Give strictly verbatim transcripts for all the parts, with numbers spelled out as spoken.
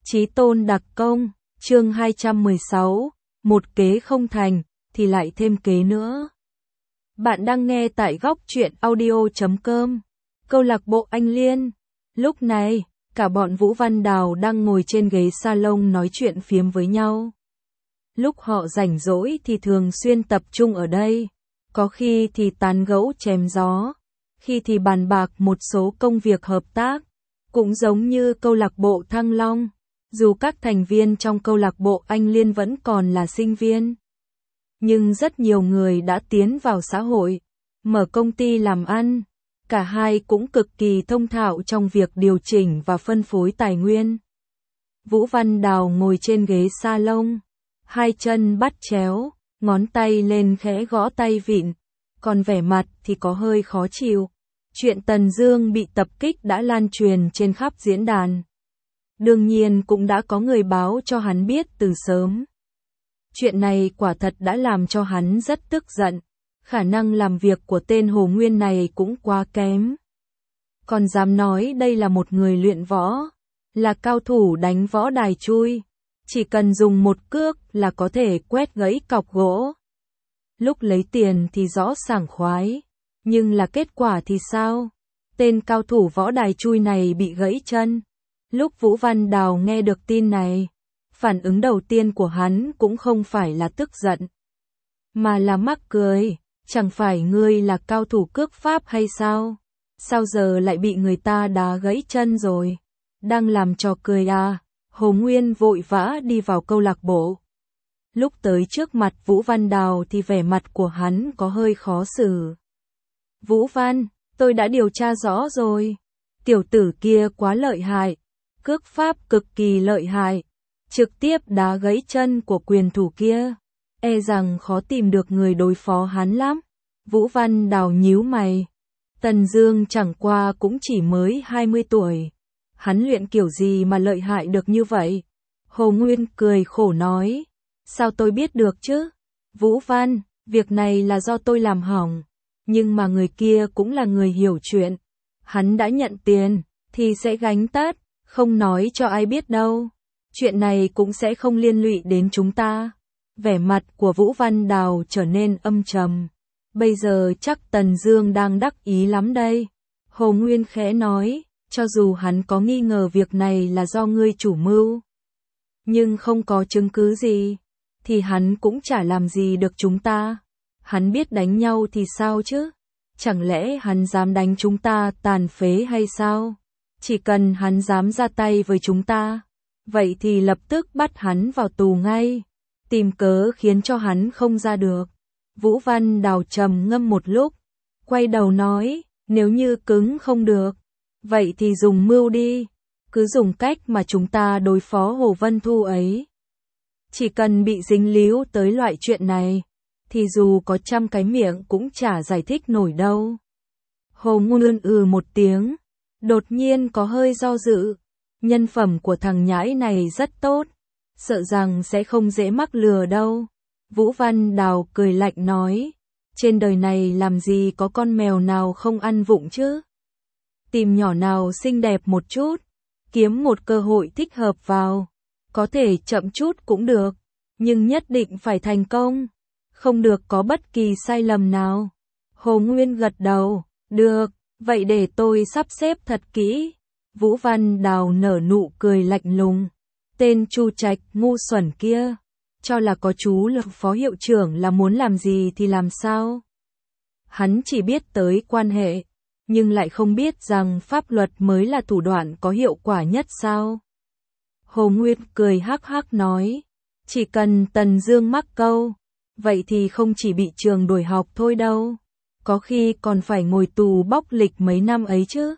Chí tôn đặc công, chương hai trăm mười sáu, một kế không thành, thì lại thêm kế nữa. Bạn đang nghe tại góc truyện audio chấm com, câu lạc bộ Anh Liên. Lúc này, cả bọn Vũ Văn Đào đang ngồi trên ghế salon nói chuyện phiếm với nhau. Lúc họ rảnh rỗi thì thường xuyên tập trung ở đây, có khi thì tán gẫu chém gió, khi thì bàn bạc một số công việc hợp tác, cũng giống như câu lạc bộ Thăng Long. Dù các thành viên trong câu lạc bộ Anh Liên vẫn còn là sinh viên, nhưng rất nhiều người đã tiến vào xã hội, mở công ty làm ăn. Cả hai cũng cực kỳ thông thạo trong việc điều chỉnh và phân phối tài nguyên. Vũ Văn Đào ngồi trên ghế salon, hai chân bắt chéo, ngón tay lên khẽ gõ tay vịn, còn vẻ mặt thì có hơi khó chịu. Chuyện Tần Dương bị tập kích đã lan truyền trên khắp diễn đàn. Đương nhiên cũng đã có người báo cho hắn biết từ sớm. Chuyện này quả thật đã làm cho hắn rất tức giận. Khả năng làm việc của tên Hồ Nguyên này cũng quá kém. Còn dám nói đây là một người luyện võ, là cao thủ đánh võ đài chui. Chỉ cần dùng một cước là có thể quét gãy cọc gỗ. Lúc lấy tiền thì rõ sảng khoái, nhưng là kết quả thì sao? Tên cao thủ võ đài chui này bị gãy chân. Lúc Vũ Văn Đào nghe được tin này, phản ứng đầu tiên của hắn cũng không phải là tức giận, mà là mắc cười. Chẳng phải ngươi là cao thủ cước pháp hay sao? Sao giờ lại bị người ta đá gãy chân rồi? Đang làm trò cười à? Hồ Nguyên vội vã đi vào câu lạc bộ. Lúc tới trước mặt Vũ Văn Đào thì vẻ mặt của hắn có hơi khó xử. Vũ Văn, tôi đã điều tra rõ rồi. Tiểu tử kia quá lợi hại. Cước pháp cực kỳ lợi hại. Trực tiếp đá gãy chân của quyền thủ kia. E rằng khó tìm được người đối phó hắn lắm. Vũ Văn Đào nhíu mày. Tần Dương chẳng qua cũng chỉ mới hai mươi tuổi. Hắn luyện kiểu gì mà lợi hại được như vậy? Hồ Nguyên cười khổ nói. Sao tôi biết được chứ? Vũ Văn, việc này là do tôi làm hỏng. Nhưng mà người kia cũng là người hiểu chuyện. Hắn đã nhận tiền, thì sẽ gánh tất, không nói cho ai biết đâu. Chuyện này cũng sẽ không liên lụy đến chúng ta. Vẻ mặt của Vũ Văn Đào trở nên âm trầm. Bây giờ chắc Tần Dương đang đắc ý lắm đây. Hồ Nguyên khẽ nói, cho dù hắn có nghi ngờ việc này là do ngươi chủ mưu, nhưng không có chứng cứ gì, thì hắn cũng chả làm gì được chúng ta. Hắn biết đánh nhau thì sao chứ? Chẳng lẽ hắn dám đánh chúng ta tàn phế hay sao? Chỉ cần hắn dám ra tay với chúng ta, vậy thì lập tức bắt hắn vào tù ngay. Tìm cớ khiến cho hắn không ra được. Vũ Văn Đào trầm ngâm một lúc, quay đầu nói, nếu như cứng không được, vậy thì dùng mưu đi, cứ dùng cách mà chúng ta đối phó Hồ Vân Thu ấy. Chỉ cần bị dính líu tới loại chuyện này, thì dù có trăm cái miệng cũng chả giải thích nổi đâu. Hồ Nguyên ừ một tiếng, đột nhiên có hơi do dự. Nhân phẩm của thằng nhãi này rất tốt, sợ rằng sẽ không dễ mắc lừa đâu. Vũ Văn Đào cười lạnh nói, trên đời này làm gì có con mèo nào không ăn vụng chứ? Tìm nhỏ nào xinh đẹp một chút, kiếm một cơ hội thích hợp vào, có thể chậm chút cũng được, nhưng nhất định phải thành công, không được có bất kỳ sai lầm nào. Hồ Nguyên gật đầu, được, vậy để tôi sắp xếp thật kỹ. Vũ Văn Đào nở nụ cười lạnh lùng. Tên Chu Trạch ngu xuẩn kia, cho là có chú là phó hiệu trưởng là muốn làm gì thì làm sao? Hắn chỉ biết tới quan hệ, nhưng lại không biết rằng pháp luật mới là thủ đoạn có hiệu quả nhất sao? Hồ Nguyên cười hắc hắc nói, chỉ cần Tần Dương mắc câu, vậy thì không chỉ bị trường đuổi học thôi đâu, có khi còn phải ngồi tù bóc lịch mấy năm ấy chứ.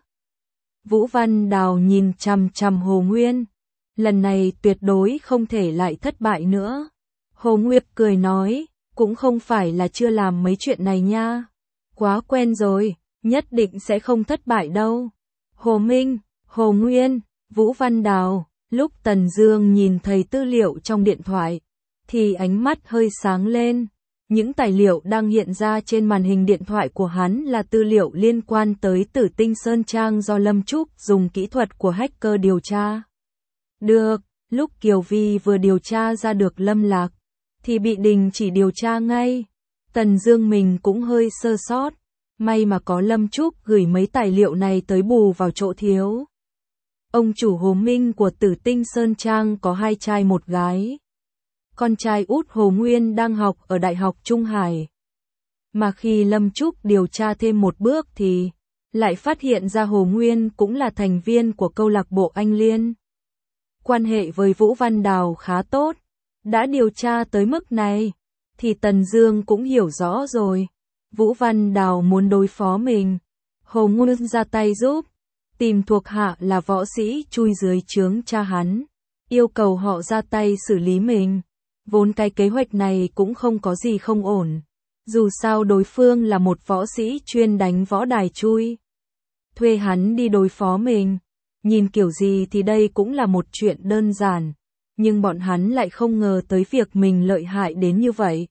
Vũ Văn Đào nhìn chằm chằm Hồ Nguyên. Lần này tuyệt đối không thể lại thất bại nữa. Hồ Nguyệt cười nói, cũng không phải là chưa làm mấy chuyện này nha. Quá quen rồi, nhất định sẽ không thất bại đâu. Hồ Minh, Hồ Nguyên, Vũ Văn Đào, lúc Tần Dương nhìn thấy tư liệu trong điện thoại, thì ánh mắt hơi sáng lên. Những tài liệu đang hiện ra trên màn hình điện thoại của hắn là tư liệu liên quan tới Tử Tinh Sơn Trang do Lâm Trúc dùng kỹ thuật của hacker điều tra. Được, Lúc Kiều Vi vừa điều tra ra được Lâm Lạc, thì bị đình chỉ điều tra ngay. Tần Dương mình cũng hơi sơ sót, may mà có Lâm Trúc gửi mấy tài liệu này tới bù vào chỗ thiếu. Ông chủ Hồ Minh của Tử Tinh Sơn Trang có hai trai một gái. Con trai út Hồ Nguyên đang học ở Đại học Trung Hải. Mà khi Lâm Trúc điều tra thêm một bước thì lại phát hiện ra Hồ Nguyên cũng là thành viên của câu lạc bộ Anh Liên. Quan hệ với Vũ Văn Đào khá tốt. Đã điều tra tới mức này, thì Tần Dương cũng hiểu rõ rồi. Vũ Văn Đào muốn đối phó mình. Hồ Nguyên ra tay giúp. Tìm thuộc hạ là võ sĩ chui dưới trướng cha hắn. Yêu cầu họ ra tay xử lý mình. Vốn cái kế hoạch này cũng không có gì không ổn. Dù sao đối phương là một võ sĩ chuyên đánh võ đài chui. Thuê hắn đi đối phó mình. Nhìn kiểu gì thì đây cũng là một chuyện đơn giản. Nhưng bọn hắn lại không ngờ tới việc mình lợi hại đến như vậy.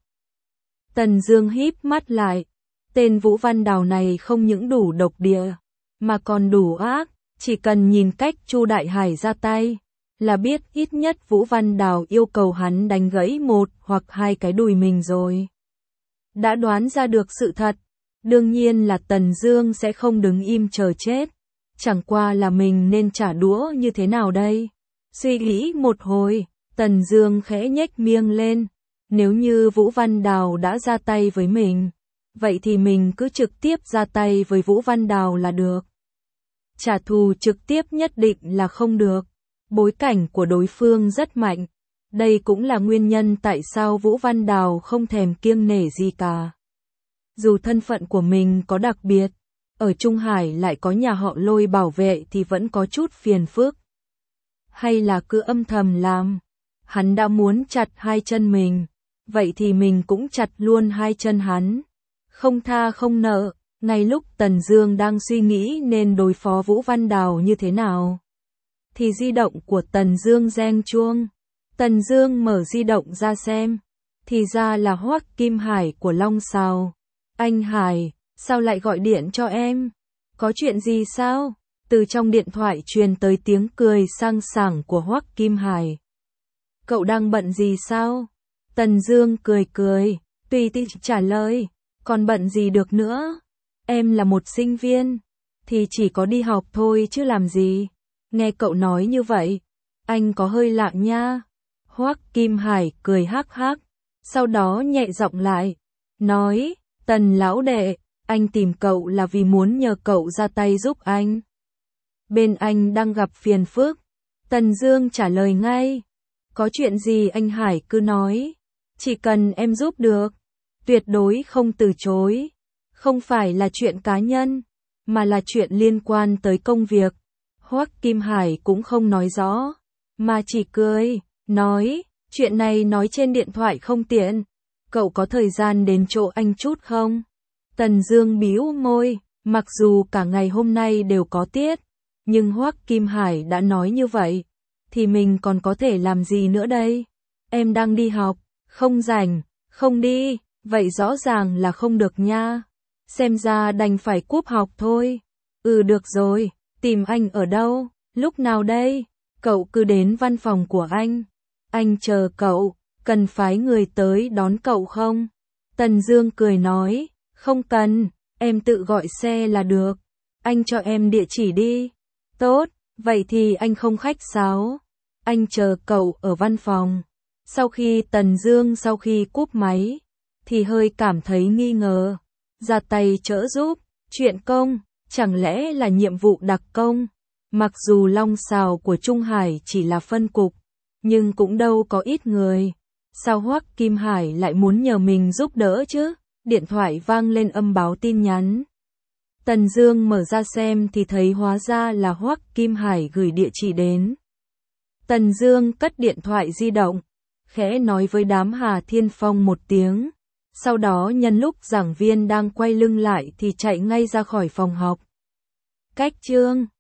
Tần Dương híp mắt lại. Tên Vũ Văn Đào này không những đủ độc địa, mà còn đủ ác. Chỉ cần nhìn cách Chu Đại Hải ra tay, là biết ít nhất Vũ Văn Đào yêu cầu hắn đánh gãy một hoặc hai cái đùi mình rồi. Đã đoán ra được sự thật. Đương nhiên là Tần Dương sẽ không đứng im chờ chết. Chẳng qua là mình nên trả đũa như thế nào đây? Suy nghĩ một hồi, Tần Dương khẽ nhếch miệng lên. Nếu như Vũ Văn Đào đã ra tay với mình, vậy thì mình cứ trực tiếp ra tay với Vũ Văn Đào là được. Trả thù trực tiếp nhất định là không được. Bối cảnh của đối phương rất mạnh. Đây cũng là nguyên nhân tại sao Vũ Văn Đào không thèm kiêng nể gì cả. Dù thân phận của mình có đặc biệt, ở Trung Hải lại có nhà họ Lôi bảo vệ thì vẫn có chút phiền phức. Hay là cứ âm thầm làm. Hắn đã muốn chặt hai chân mình, vậy thì mình cũng chặt luôn hai chân hắn. Không tha không nợ. Ngay lúc Tần Dương đang suy nghĩ nên đối phó Vũ Văn Đào như thế nào, thì di động của Tần Dương reng chuông. Tần Dương mở di động ra xem, thì ra là Hoắc Kim Hải của Long Sào. Anh Hải, sao lại gọi điện cho em? Có chuyện gì sao? Từ trong điện thoại truyền tới tiếng cười sang sảng của Hoắc Kim Hải. Cậu đang bận gì sao? Tần Dương cười cười, tùy tiện trả lời, còn bận gì được nữa? Em là một sinh viên, thì chỉ có đi học thôi chứ làm gì. Nghe cậu nói như vậy, anh có hơi lạ nha. Hoắc Kim Hải cười hắc hắc, sau đó nhẹ giọng lại, nói, Tần lão đệ, anh tìm cậu là vì muốn nhờ cậu ra tay giúp anh. Bên anh đang gặp phiền phức. Tần Dương trả lời ngay, có chuyện gì anh Hải cứ nói, chỉ cần em giúp được, tuyệt đối không từ chối. Không phải là chuyện cá nhân, mà là chuyện liên quan tới công việc. Hoắc Kim Hải cũng không nói rõ, mà chỉ cười, nói, chuyện này nói trên điện thoại không tiện, cậu có thời gian đến chỗ anh chút không? Tần Dương bĩu môi, mặc dù cả ngày hôm nay đều có tiết, nhưng Hoắc Kim Hải đã nói như vậy, thì mình còn có thể làm gì nữa đây? Em đang đi học, không rảnh, không đi, vậy rõ ràng là không được nha. Xem ra đành phải cúp học thôi. Ừ được rồi, tìm anh ở đâu, lúc nào đây? Cậu cứ đến văn phòng của anh. Anh chờ cậu, cần phái người tới đón cậu không? Tần Dương cười nói, không cần, em tự gọi xe là được. Anh cho em địa chỉ đi. Tốt, vậy thì anh không khách sáo. Anh chờ cậu ở văn phòng. Sau khi Tần Dương sau khi cúp máy, thì hơi cảm thấy nghi ngờ. Ra tay trợ giúp, chuyện công, chẳng lẽ là nhiệm vụ đặc công? Mặc dù Long Sào của Trung Hải chỉ là phân cục, nhưng cũng đâu có ít người. Sao Hoắc Kim Hải lại muốn nhờ mình giúp đỡ chứ? Điện thoại vang lên âm báo tin nhắn. Tần Dương mở ra xem thì thấy hóa ra là Hoắc Kim Hải gửi địa chỉ đến. Tần Dương cất điện thoại di động, khẽ nói với đám Hà Thiên Phong một tiếng. Sau đó nhân lúc giảng viên đang quay lưng lại thì chạy ngay ra khỏi phòng học. Cách chương